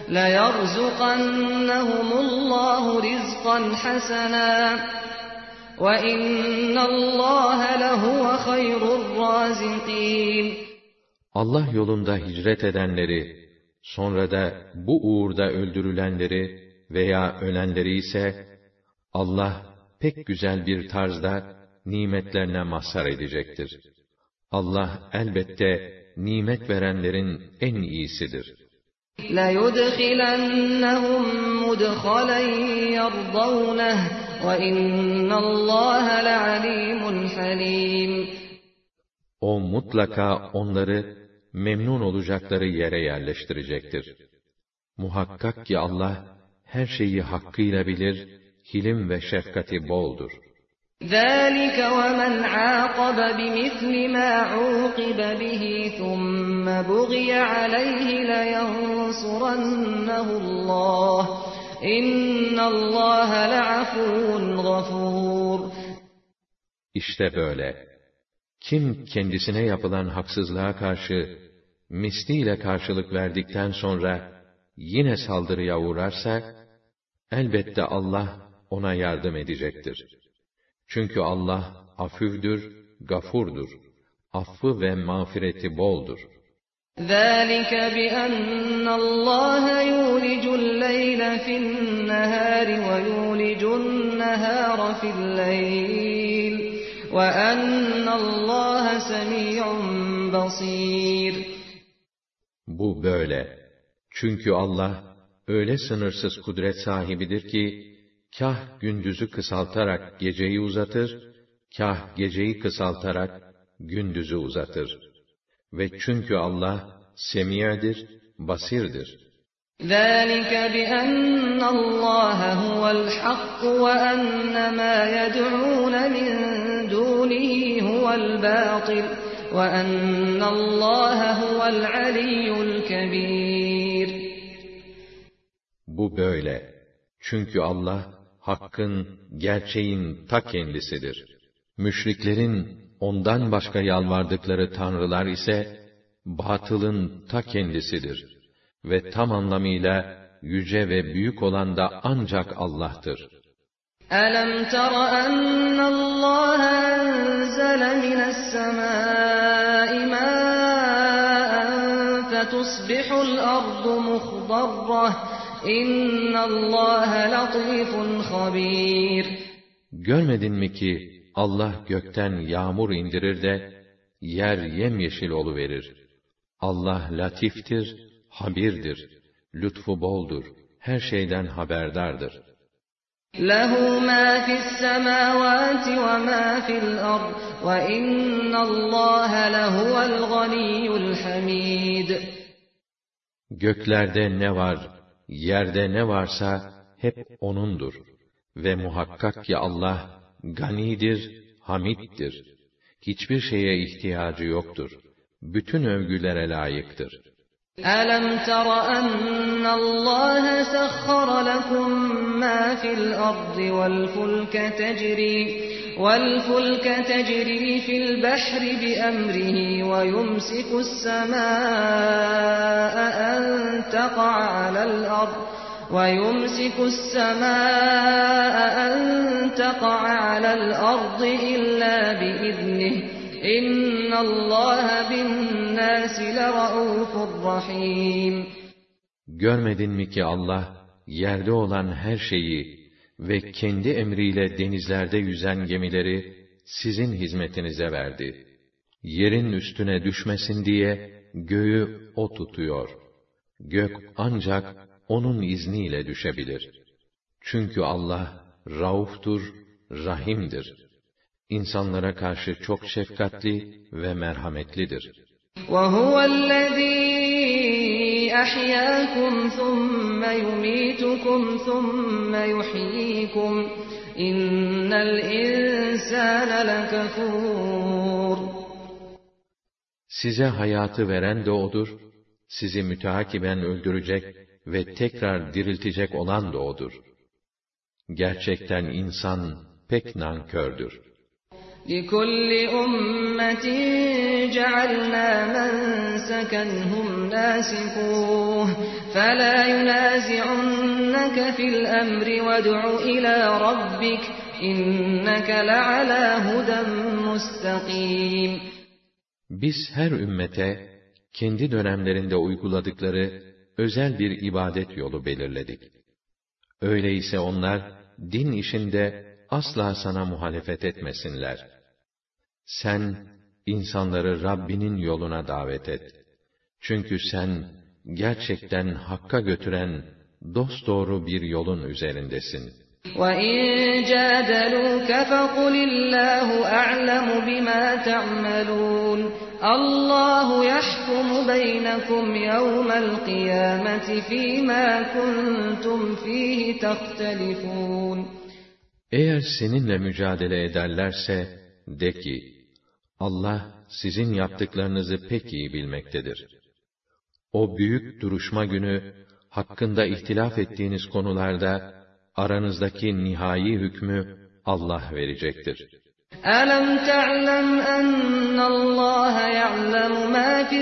لَيَرْزُقَنَّهُمُ اللّٰهُ رِزْقًا حَسَنًا وَاِنَّ اللّٰهَ لَهُوَ خَيْرُ الرَّازِقِينَ. Allah yolunda hicret edenleri, sonra da bu uğurda öldürülenleri veya ölenleri ise, Allah pek güzel bir tarzda nimetlerine mazhar edecektir. Allah elbette nimet verenlerin en iyisidir. لَيُدْخِلَنَّهُمْ مُدْخَلًا يَرْضَوْنَهُ وَاِنَّ اللّٰهَ لَعَلِيمٌ حَلِيمٌ. O mutlaka onları memnun olacakları yere yerleştirecektir. Muhakkak ki Allah her şeyi hakkıyla bilir, hilim ve şefkati boldur. ذَٰلِكَ وَمَنْ عَاقَبَ بِمِثْلِ مَا عُوقِبَ بِهِ ثُمَّ بُغِيَ عَلَيْهِ لَيَنصُرَنَّهُ اللّٰهُ اِنَّ اللّٰهَ لَعَفُوٌّ غَفُورٌ. İşte böyle. Kim kendisine yapılan haksızlığa karşı misliyle karşılık verdikten sonra yine saldırıya uğrarsa, elbette Allah ona yardım edecektir. Çünkü Allah afüvdür, gafurdur. Affı ve mağfireti boldur. ذَٰلِكَ بِأَنَّ اللّٰهَ يُولِجُ اللَّيْلَ فِي النَّهَارِ وَيُولِجُ النَّهَارَ فِي اللَّيْلِ وَأَنَّ اللّٰهَ سَمِيعٌ بَصِيرٌ. Bu böyle. Çünkü Allah öyle sınırsız kudret sahibidir ki, kâh gündüzü kısaltarak geceyi uzatır, kâh geceyi kısaltarak gündüzü uzatır. Ve çünkü Allah semi'dir, basirdir. ذَٰلِكَ بِأَنَّ اللّٰهَ هُوَ الْحَقُّ وَأَنَّ مَا يَدْعُونَ مِن دُونِهِ هُوَ الْبَاطِلُ وَأَنَّ اللّٰهَ هُوَ الْعَلِيُّ الْكَبِيرُ. Bu böyle. Çünkü Allah, hakkın, gerçeğin ta kendisidir. Müşriklerin ondan başka yalvardıkları tanrılar ise, batılın ta kendisidir. Ve tam anlamıyla yüce ve büyük olan da ancak Allah'tır. أَلَمْ تَرَ أَنَّ اللّٰهَ أَنزَلَ مِنَ السَّمَاءِ مَاءً فَتُصْبِحُ الْأَرْضُ مُخْضَرَّةً إِنَّ اللّٰهَ لَطِيفٌ خَبِيرٌ. Görmedin mi ki Allah gökten yağmur indirir de yer yemyeşil oluverir. Allah latiftir, habirdir, lütfu boldur, her şeyden haberdardır. لَهُ مَا فِي السَّمَاوَاتِ وَمَا فِي الْأَرْضِ وَإِنَّ اللّٰهَ لَهُوَ الْغَنِيُّ الْحَمِيدُ. Göklerde ne var, yerde ne varsa hep O'nundur. Ve muhakkak ki Allah, ganidir, hamiddir. Hiçbir şeye ihtiyacı yoktur. Bütün övgülere layıktır. أَلَمْ تَرَ أَنَّ اللّٰهَ سَخَّرَ لَكُم مَّا فِي الْأَرْضِ وَالْفُلْكَ تَجْرِي فِي الْبَحْرِ بِأَمْرِهِ وَيُمْسِكُ السَّمَاءَ أَن تَقَعَ عَلَى الْأَرْضِ إِلَّا بِإِذْنِهِ إِنَّ اللّٰهَ بِالنَّاسِ لَرَءُوفٌ رَحِيمٌ. Görmedin mi ki Allah, yerde olan her şeyi ve kendi emriyle denizlerde yüzen gemileri sizin hizmetinize verdi. Yerin üstüne düşmesin diye göğü O tutuyor. Gök ancak O'nun izniyle düşebilir. Çünkü Allah, Rauftur, Rahim'dir. İnsanlara karşı çok şefkatli ve merhametlidir. وَهُوَ الَّذ۪ي أَحْيَاكُمْ ثُمَّ يُمِيتُكُمْ ثُمَّ يُحْيِيكُمْ اِنَّ الْاِنْسَانَ لَكَفُورٌ. Size hayatı veren de O'dur, sizi müteakiben öldürecek ve tekrar diriltecek olan da O'dur. Gerçekten insan pek nankördür. لِكُلِّ أُمَّةٍ جَعَلْنَا مَنْسَكًا هُمْ نَاسِكُوهُ فَلَا يُنَازِعُنَّكَ فِي الْأَمْرِ وَادْعُ إِلَى رَبِّكَ إِنَّكَ لَعَلَى هُدًى مُسْتَقِيمٍ. Biz her ümmete kendi dönemlerinde uyguladıkları özel bir ibadet yolu belirledik. Öyleyse onlar din işinde asla sana muhalefet etmesinler. Sen insanları Rabbinin yoluna davet et. Çünkü sen gerçekten hakka götüren dosdoğru bir yolun üzerindesin. وَاِنْ جَادَلُوكَ فَقُلِ اللّٰهُ أَعْلَمُ بِمَا تَعْمَلُونَ اللّٰهُ يَحْكُمُ بَيْنَكُمْ يَوْمَ الْقِيَامَةِ فِيمَا كُنْتُمْ فِيهِ تَخْتَلِفُونَ. Eğer seninle mücadele ederlerse, de ki, Allah sizin yaptıklarınızı pek iyi bilmektedir. O büyük duruşma günü, hakkında ihtilaf ettiğiniz konularda, aranızdaki nihai hükmü Allah verecektir. أَلَمْ تَعْلَمْ أَنَّ اللّٰهَ يَعْلَمُ مَا فِي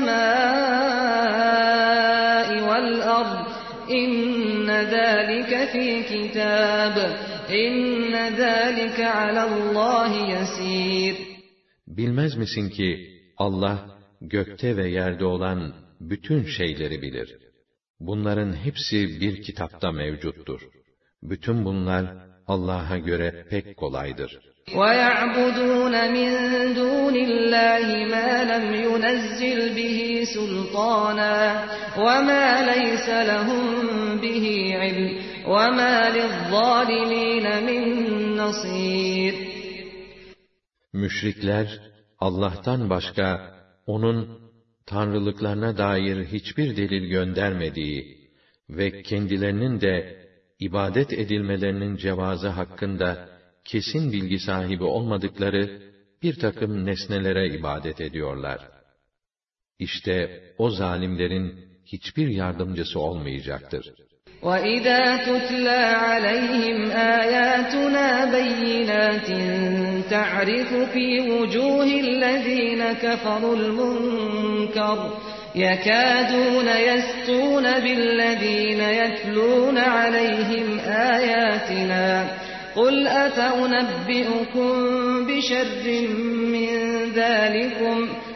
السَّمَاءِ وَالْأَرْضِ إِنَّ ذَٰلِكَ فِي كِتَابٍ إِنَّ ذَٰلِكَ عَلَى اللّٰهِ يَسِيرٌ. Bilmez misin ki Allah gökte ve yerde olan bütün şeyleri bilir. Bunların hepsi bir kitapta mevcuttur. Bütün bunlar Allah'a göre pek kolaydır. وَيَعْبُدُونَ مِنْ دُونِ اللّٰهِ مَا لَمْ يُنَزِّلْ بِهِ سُلْطَانًا وَمَا لَيْسَ لَهُمْ بِهِ عِلْمٌ وَمَا لِلظَّالِمِينَ مِنْ نَصِيرٍ. Müşrikler, Allah'tan başka, O'nun tanrılıklarına dair hiçbir delil göndermediği ve kendilerinin de ibadet edilmelerinin cevazı hakkında kesin bilgi sahibi olmadıkları bir takım nesnelere ibadet ediyorlar. İşte o zalimlerin hiçbir yardımcısı olmayacaktır. وَإِذَا تُتْلَى عَلَيْهِمْ آيَاتُنَا بَيِّنَاتٍ تَعْرِفُ فِي وُجُوهِ الَّذِينَ كَفَرُوا الْمُنكَرَ يَكَادُونَ يَسْطُونَ بِالَّذِينَ يَتْلُونَ عَلَيْهِمْ آيَاتِنَا قُلْ أَفَأُنَبِّئُكُم بِشَرٍّ مِّن ذَٰلِكُمْ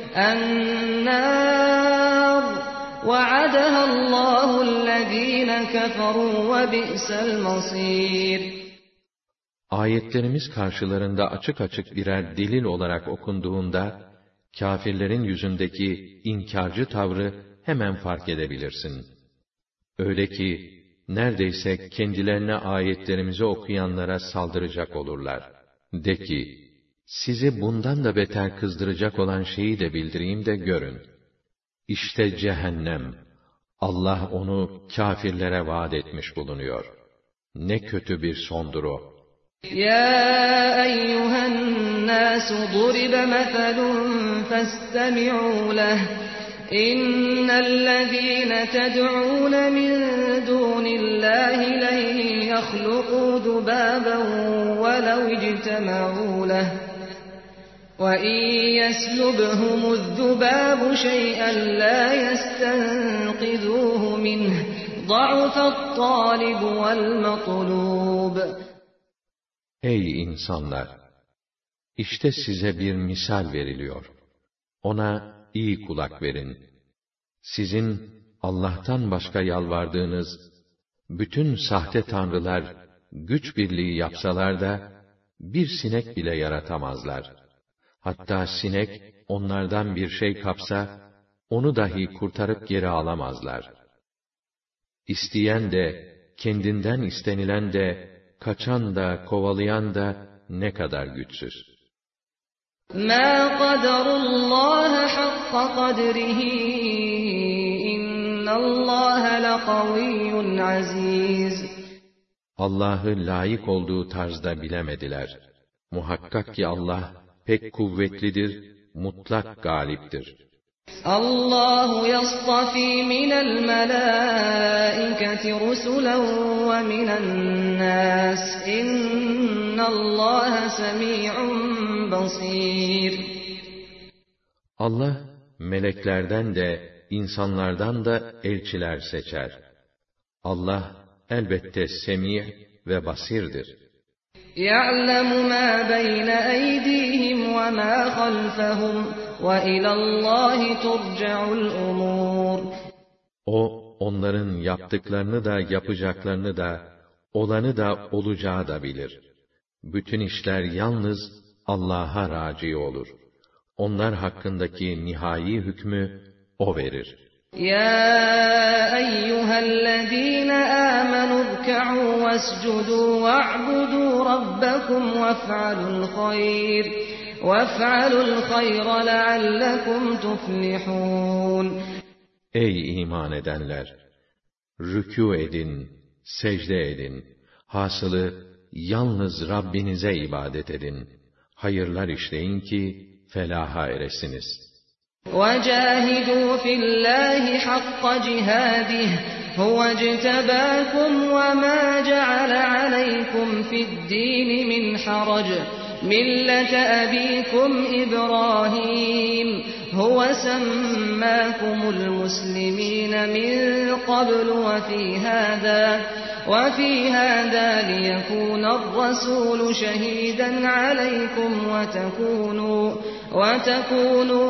النَّارُ وَعَدَهَا اللّٰهُ الَّذ۪ينَ كَفَرُوا وَبِئْسَ الْمَصِيرُ. Ayetlerimiz karşılarında açık açık birer delil olarak okunduğunda, kâfirlerin yüzündeki inkarcı tavrı hemen fark edebilirsin. Öyle ki, neredeyse kendilerine ayetlerimizi okuyanlara saldıracak olurlar. De ki, sizi bundan da beter kızdıracak olan şeyi de bildireyim de görün. İşte cehennem, Allah onu kâfirlere vaat etmiş bulunuyor. Ne kötü bir sondur o. Ya eyyühen nâsu duribe mefelun festemi'û leh. İnnellezîne ted'ûne min dûnillâhi len yahluqû zubâben velev ictema'û leh. وَإِنْ يَسْلُبْهُمُ الذُّبَابُ شَيْئًا لَا يَسْتَنْقِذُوهُ مِنْهُ ضَعُفَ الطَّالِبُ وَالْمَطْلُوبُ. Ey insanlar! İşte size bir misal veriliyor. Ona iyi kulak verin. Sizin Allah'tan başka yalvardığınız bütün sahte tanrılar güç birliği yapsalar da bir sinek bile yaratamazlar. Hatta sinek onlardan bir şey kapsa, onu dahi kurtarıp geri alamazlar. İsteyen de, kendinden istenilen de, kaçan da, kovalayan da ne kadar güçsüz. مَا قَدَرُ اللّٰهَ حَقَّ قَدْرِهِ اِنَّ اللّٰهَ لَقَوِيٌّ عَز۪يزٌ. Allah'ı layık olduğu tarzda bilemediler. Muhakkak ki Allah, pek kuvvetlidir, mutlak galiptir. Allahu yastafi minel melâiketi rusulen ve minen nâs. İnnallâhe semî'un basîr. Allah, meleklerden de, insanlardan da elçiler seçer. Allah, elbette semî' ve basirdir. يَعْلَمُ مَا بَيْنَ أَيْدِيهِمْ وَمَا خَلْفَهُمْ وَإِلَى اللّٰهِ تُرْجَعُ الْأُمُورُ. O, onların yaptıklarını da, yapacaklarını da, olanı da, olacağı da bilir. Bütün işler yalnız Allah'a raci olur. Onlar hakkındaki nihai hükmü O verir. يَا أَيُّهَا الَّذ۪ينَ آمَنُوا ارْكَعُوا وَاسْجُدُوا وَاعْبُدُوا رَبَّكُمْ وَافْعَلُوا الْخَيْرَ لَعَلَّكُمْ تُفْلِحُونَ. Ey iman edenler! Rükû edin, secde edin. Hasılı, yalnız Rabbinize ibadet edin. Hayırlar işleyin ki, felaha eresiniz. وَجَاهِدُوا فِي اللّٰهِ حَقَّ جِهَادِهِ هُوَ اجْتَبَاكُمْ وَمَا جَعَلَ عَلَيْكُمْ فِي الدِّينِ مِنْ حَرَجٍ مِلَّةَ أَبِيكُمْ إِبْرَاهِيمَ هُوَ سَمَّاكُمُ الْمُسْلِمِينَ مِنْ قَبْلُ وَفِي هَذَا لِيَكُونَ الرَّسُولُ شَهِيدًا عَلَيْكُمْ وَتَكُونُوا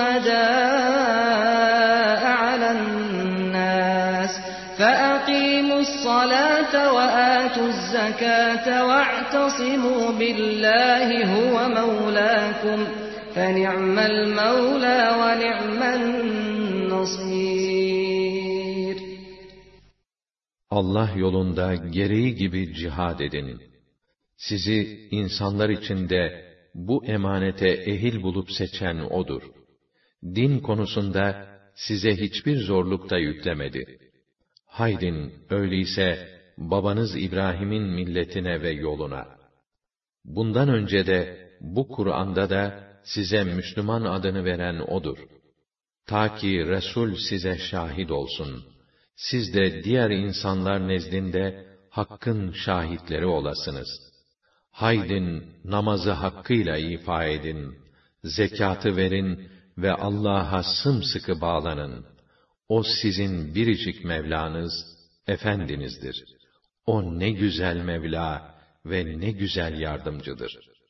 شُهَدَاءَ عَلَى النَّاسِ فَأَقِيمُوا الصَّلَاةَ وَآتُوا الزَّكَاةَ وَاعْتَصِمُوا بِاللَّهِ هُوَ مَوْلَاكُمْ فَنِعْمَ الْمَوْلَى وَنِعْمَ النَّصِيرُ. Allah yolunda gereği gibi cihad edin. Sizi insanlar içinde bu emanete ehil bulup seçen O'dur. Din konusunda size hiçbir zorluk da yüklemedi. Haydin, öyleyse babanız İbrahim'in milletine ve yoluna. Bundan önce de bu Kur'an'da da size Müslüman adını veren O'dur. Ta ki Resul size şahit olsun. Siz de diğer insanlar nezdinde Hakk'ın şahitleri olasınız. Haydin, namazı hakkıyla ifa edin, zekatı verin ve Allah'a sımsıkı bağlanın. O sizin biricik Mevlanız, Efendinizdir. O ne güzel Mevla ve ne güzel yardımcıdır.